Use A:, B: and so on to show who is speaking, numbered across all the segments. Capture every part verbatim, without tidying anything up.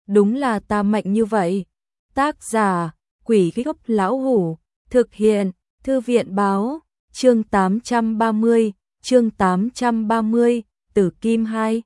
A: đúng là ta mạnh như vậy. Tác giả, Quỷ Gốc Lão Hủ, thực hiện, Thư viện báo, chương tám trăm ba mươi, chương tám trăm ba mươi, Tử Kim hai.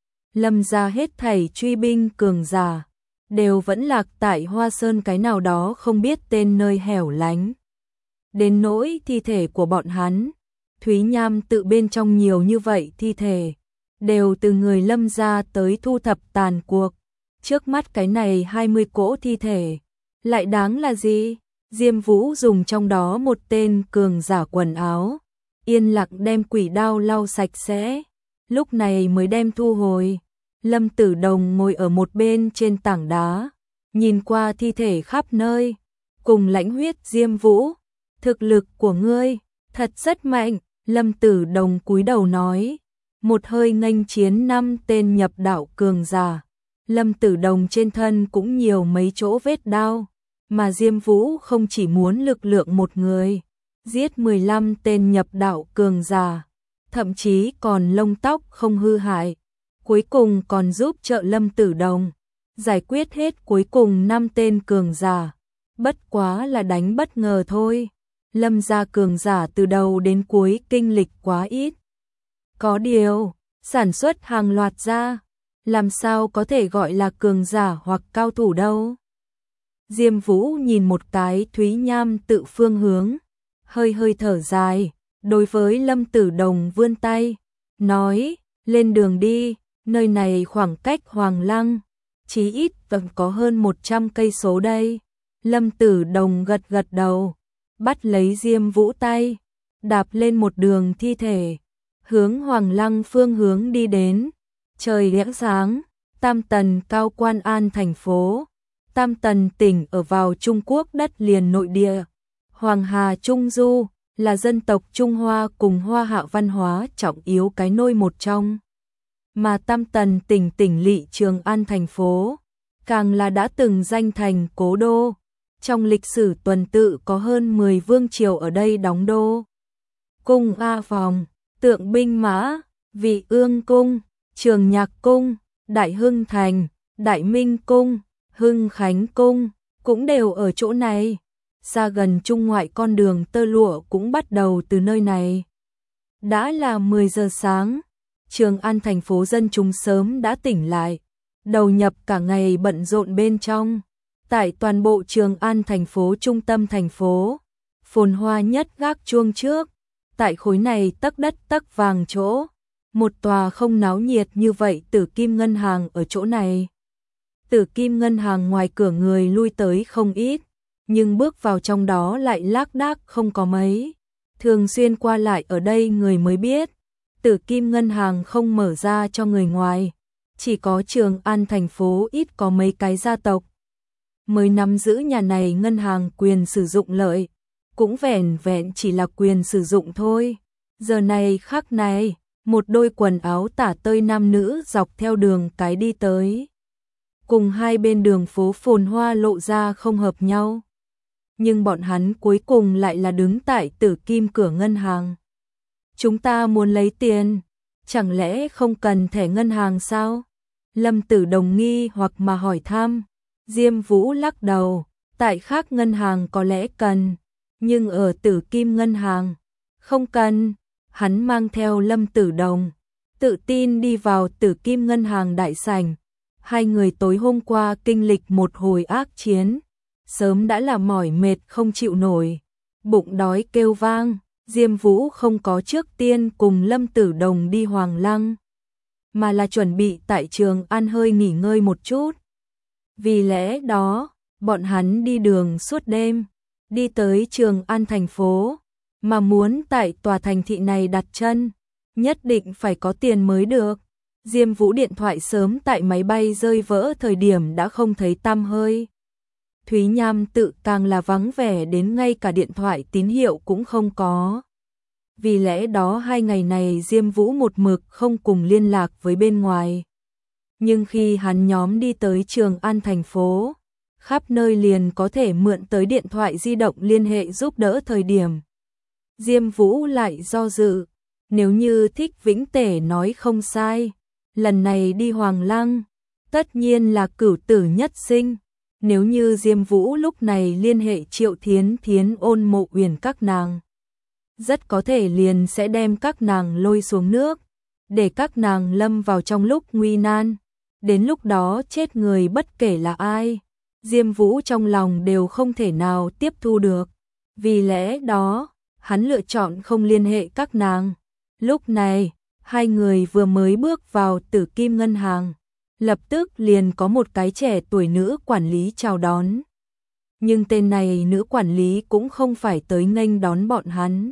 A: Lâm gia hết thảy truy binh cường giả, đều vẫn lạc tại Hoa Sơn cái nào đó không biết tên nơi hẻo lánh. Đến nỗi thi thể của bọn hắn, Thúy Nham tự bên trong nhiều như vậy thi thể, đều từ người Lâm gia tới thu thập tàn cuộc. Trước mắt cái này hai mươi cỗ thi thể, lại đáng là gì? Diêm Vũ dùng trong đó một tên cường giả quần áo, yên lặng đem quỷ đao lau sạch sẽ, lúc này mới đem thu hồi. Lâm Tử Đồng ngồi ở một bên trên tảng đá, nhìn qua thi thể khắp nơi, cùng lãnh huyết Diêm Vũ, thực lực của ngươi thật rất mạnh. Lâm Tử Đồng cúi đầu nói, một hơi nghênh chiến năm tên nhập đạo cường giả. Lâm Tử Đồng trên thân cũng nhiều mấy chỗ vết đao, mà Diêm Vũ không chỉ muốn lực lượng một người, giết mười lăm tên nhập đạo cường giả, thậm chí còn lông tóc không hư hại, cuối cùng còn giúp trợ Lâm Tử Đồng giải quyết hết cuối cùng năm tên cường giả. Bất quá là đánh bất ngờ thôi. Lâm gia cường giả từ đầu đến cuối kinh lịch quá ít. Có điều, sản xuất hàng loạt ra, làm sao có thể gọi là cường giả hoặc cao thủ đâu. Diêm Vũ nhìn một cái Thúy Nham tự phương hướng, hơi hơi thở dài, đối với Lâm Tử Đồng vươn tay, nói, lên đường đi, nơi này khoảng cách Hoàng Lăng, chí ít vẫn có hơn một trăm cây số đây. Lâm Tử Đồng gật gật đầu, bắt lấy Diêm Vũ tay, đạp lên một đường thi thể, hướng Hoàng Lăng phương hướng đi đến. Trời lẽng sáng, Tam Tần Cao Quan An thành phố. Tam Tần tỉnh ở vào Trung Quốc đất liền nội địa. Hoàng Hà Trung Du là dân tộc Trung Hoa cùng Hoa Hạ văn hóa trọng yếu cái nôi một trong. Mà Tam Tần tỉnh tỉnh lỵ Trường An thành phố, càng là đã từng danh thành cố đô. Trong lịch sử tuần tự có hơn mười vương triều ở đây đóng đô. Cung A Phòng, Tượng Binh Mã, Vị Ương Cung, Trường Nhạc Cung, Đại Hưng Thành, Đại Minh Cung, Hưng Khánh Cung, cũng đều ở chỗ này. Xa gần trung ngoại con đường tơ lụa cũng bắt đầu từ nơi này. Đã là mười giờ sáng, Trường An thành phố dân chúng sớm đã tỉnh lại, đầu nhập cả ngày bận rộn bên trong. Tại toàn bộ Trường An thành phố trung tâm thành phố, phồn hoa nhất gác chuông trước, tại khối này tấc đất tấc vàng chỗ, một tòa không náo nhiệt như vậy Tử Kim Ngân hàng ở chỗ này. Tử Kim Ngân hàng ngoài cửa người lui tới không ít, nhưng bước vào trong đó lại lác đác không có mấy. Thường xuyên qua lại ở đây người mới biết, Tử Kim Ngân hàng không mở ra cho người ngoài, chỉ có Trường An thành phố ít có mấy cái gia tộc mới nắm giữ nhà này ngân hàng quyền sử dụng lợi, cũng vẻn vẹn chỉ là quyền sử dụng thôi. Giờ này khắc này, một đôi quần áo tả tơi nam nữ dọc theo đường cái đi tới, cùng hai bên đường phố phồn hoa lộ ra không hợp nhau. Nhưng bọn hắn cuối cùng lại là đứng tại Tử Kim cửa ngân hàng. Chúng ta muốn lấy tiền, chẳng lẽ không cần thẻ ngân hàng sao? Lâm Tử Đồng nghi hoặc mà hỏi thăm. Diêm Vũ lắc đầu, tại khác ngân hàng có lẽ cần, nhưng ở Tử Kim ngân hàng, không cần. Hắn mang theo Lâm Tử Đồng, tự tin đi vào Tử Kim ngân hàng đại sảnh. Hai người tối hôm qua kinh lịch một hồi ác chiến, sớm đã là mỏi mệt không chịu nổi, bụng đói kêu vang. Diêm Vũ không có trước tiên cùng Lâm Tử Đồng đi Hoàng Lăng, mà là chuẩn bị tại Trường An hơi nghỉ ngơi một chút. Vì lẽ đó, bọn hắn đi đường suốt đêm, đi tới Trường An thành phố, mà muốn tại tòa thành thị này đặt chân, nhất định phải có tiền mới được. Diêm Vũ điện thoại sớm tại máy bay rơi vỡ thời điểm đã không thấy tăm hơi. Thúy Nham tự càng là vắng vẻ đến ngay cả điện thoại tín hiệu cũng không có. Vì lẽ đó hai ngày này Diêm Vũ một mực không cùng liên lạc với bên ngoài. Nhưng khi hắn nhóm đi tới Trường An thành phố, khắp nơi liền có thể mượn tới điện thoại di động liên hệ giúp đỡ thời điểm. Diêm Vũ lại do dự, nếu như Thích Vĩnh Tể nói không sai, lần này đi Hoàng Lăng, tất nhiên là cửu tử nhất sinh. Nếu như Diêm Vũ lúc này liên hệ Triệu Thiến Thiến Ôn Mộ Uyển các nàng, rất có thể liền sẽ đem các nàng lôi xuống nước, để các nàng lâm vào trong lúc nguy nan. Đến lúc đó chết người bất kể là ai, Diêm Vũ trong lòng đều không thể nào tiếp thu được. Vì lẽ đó, hắn lựa chọn không liên hệ các nàng. Lúc này, hai người vừa mới bước vào Tử Kim Ngân Hàng, lập tức liền có một cái trẻ tuổi nữ quản lý chào đón. Nhưng tên này nữ quản lý cũng không phải tới nghênh đón bọn hắn,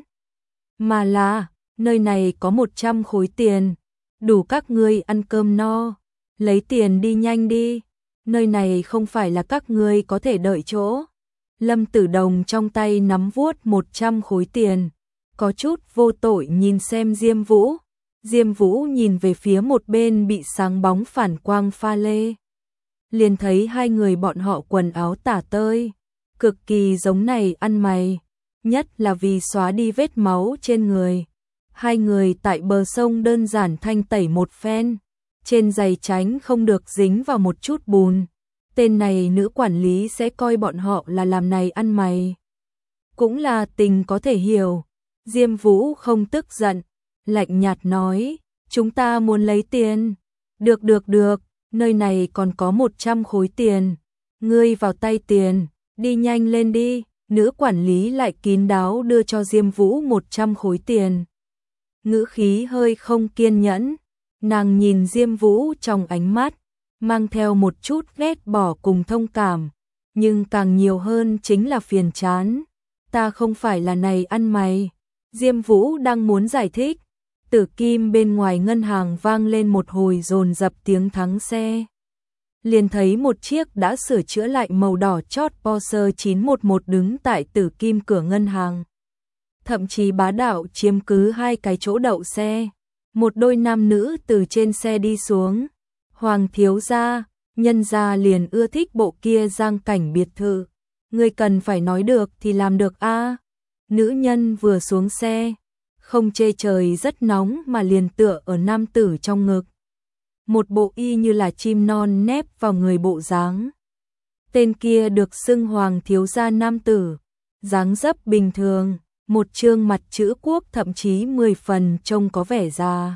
A: mà là, nơi này có một trăm khối tiền, đủ các ngươi ăn cơm no, lấy tiền đi nhanh đi, nơi này không phải là các ngươi có thể đợi chỗ. Lâm Tử Đồng trong tay nắm vuốt một trăm khối tiền, có chút vô tội nhìn xem Diêm Vũ. Diêm Vũ nhìn về phía một bên bị sáng bóng phản quang pha lê, liền thấy hai người bọn họ quần áo tả tơi, cực kỳ giống này ăn mày, nhất là vì xóa đi vết máu trên người. Hai người tại bờ sông đơn giản thanh tẩy một phen, trên giày tránh không được dính vào một chút bùn. Tên này nữ quản lý sẽ coi bọn họ là làm này ăn mày, cũng là tình có thể hiểu. Diêm Vũ không tức giận, lạnh nhạt nói, chúng ta muốn lấy tiền. Được được được, nơi này còn có một trăm khối tiền, ngươi vào tay tiền, đi nhanh lên đi. Nữ quản lý lại kín đáo đưa cho Diêm Vũ một trăm khối tiền, ngữ khí hơi không kiên nhẫn. Nàng nhìn Diêm Vũ trong ánh mắt mang theo một chút ghét bỏ cùng thông cảm, nhưng càng nhiều hơn chính là phiền chán. Ta không phải là này ăn mày. Diêm Vũ đang muốn giải thích, Tử Kim bên ngoài ngân hàng vang lên một hồi dồn dập tiếng thắng xe. Liền thấy một chiếc đã sửa chữa lại màu đỏ chót Porsche chín một một đứng tại Tử Kim cửa ngân hàng. Thậm chí bá đạo chiếm cứ hai cái chỗ đậu xe. Một đôi nam nữ từ trên xe đi xuống. Hoàng thiếu gia, nhân gia liền ưa thích bộ kia giang cảnh biệt thự. Người cần phải nói được thì làm được a. Nữ nhân vừa xuống xe, không chê trời rất nóng mà liền tựa ở nam tử trong ngực. Một bộ y như là chim non nép vào người bộ dáng. Tên kia được xưng hoàng thiếu gia nam tử, dáng dấp bình thường, một trương mặt chữ quốc thậm chí mười phần trông có vẻ già.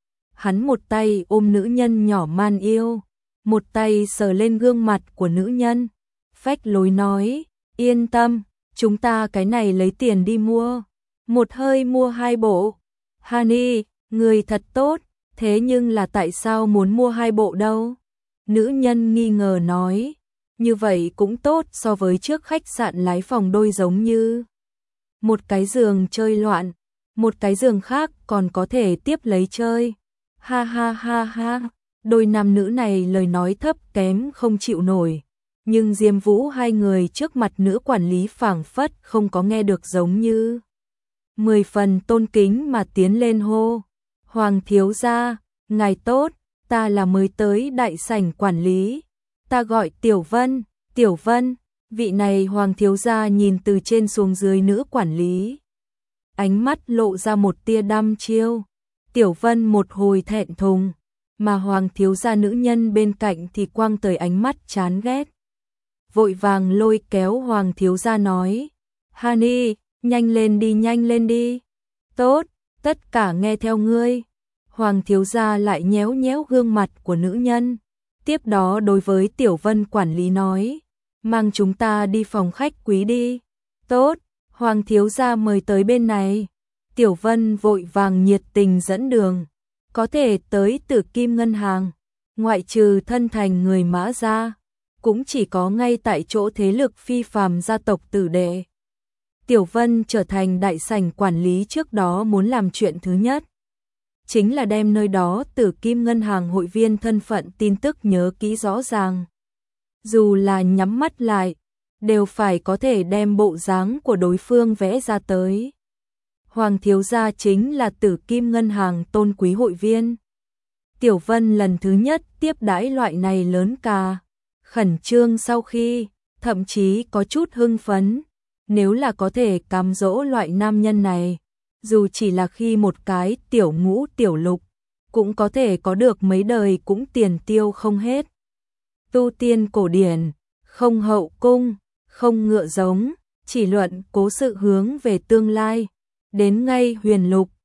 A: Hắn một tay ôm nữ nhân nhỏ man yêu, một tay sờ lên gương mặt của nữ nhân, phách lối nói, yên tâm, chúng ta cái này lấy tiền đi mua, một hơi mua hai bộ. Hani, người thật tốt, thế nhưng là tại sao muốn mua hai bộ đâu? Nữ nhân nghi ngờ nói, như vậy cũng tốt so với trước khách sạn lái phòng đôi giống như. Một cái giường chơi loạn, một cái giường khác còn có thể tiếp lấy chơi. Ha ha ha ha, đôi nam nữ này lời nói thấp kém không chịu nổi. Nhưng Diêm Vũ hai người trước mặt nữ quản lý phảng phất không có nghe được giống như. Mười phần tôn kính mà tiến lên hô. Hoàng thiếu gia, ngài tốt, ta là mới tới đại sảnh quản lý. Ta gọi Tiểu Vân, Tiểu Vân, vị này Hoàng thiếu gia nhìn từ trên xuống dưới nữ quản lý. Ánh mắt lộ ra một tia đăm chiêu. Tiểu Vân một hồi thẹn thùng, mà Hoàng thiếu gia nữ nhân bên cạnh thì quăng tới ánh mắt chán ghét. Vội vàng lôi kéo Hoàng thiếu gia nói, Hani, nhanh lên đi nhanh lên đi. Tốt, tất cả nghe theo ngươi. Hoàng thiếu gia lại nhéo nhéo gương mặt của nữ nhân. Tiếp đó đối với Tiểu Vân quản lý nói, mang chúng ta đi phòng khách quý đi. Tốt, Hoàng thiếu gia mời tới bên này. Tiểu Vân vội vàng nhiệt tình dẫn đường. Có thể tới Tử Kim ngân hàng, ngoại trừ thân thành người Mã gia, cũng chỉ có ngay tại chỗ thế lực phi phàm gia tộc tử đệ. Tiểu Vân trở thành đại sảnh quản lý trước đó muốn làm chuyện thứ nhất, chính là đem nơi đó Tử Kim ngân hàng hội viên thân phận tin tức nhớ kỹ rõ ràng. Dù là nhắm mắt lại, đều phải có thể đem bộ dáng của đối phương vẽ ra tới. Hoàng thiếu gia chính là Tử Kim ngân hàng tôn quý hội viên. Tiểu Vân lần thứ nhất tiếp đãi loại này lớn ca, khẩn trương sau khi, thậm chí có chút hưng phấn. Nếu là có thể cám dỗ loại nam nhân này, dù chỉ là khi một cái tiểu ngũ tiểu lục, cũng có thể có được mấy đời cũng tiền tiêu không hết. tu tiên cổ điển, không hậu cung, không ngựa giống, chỉ luận cố sự hướng về tương lai. Đến ngay huyền lục,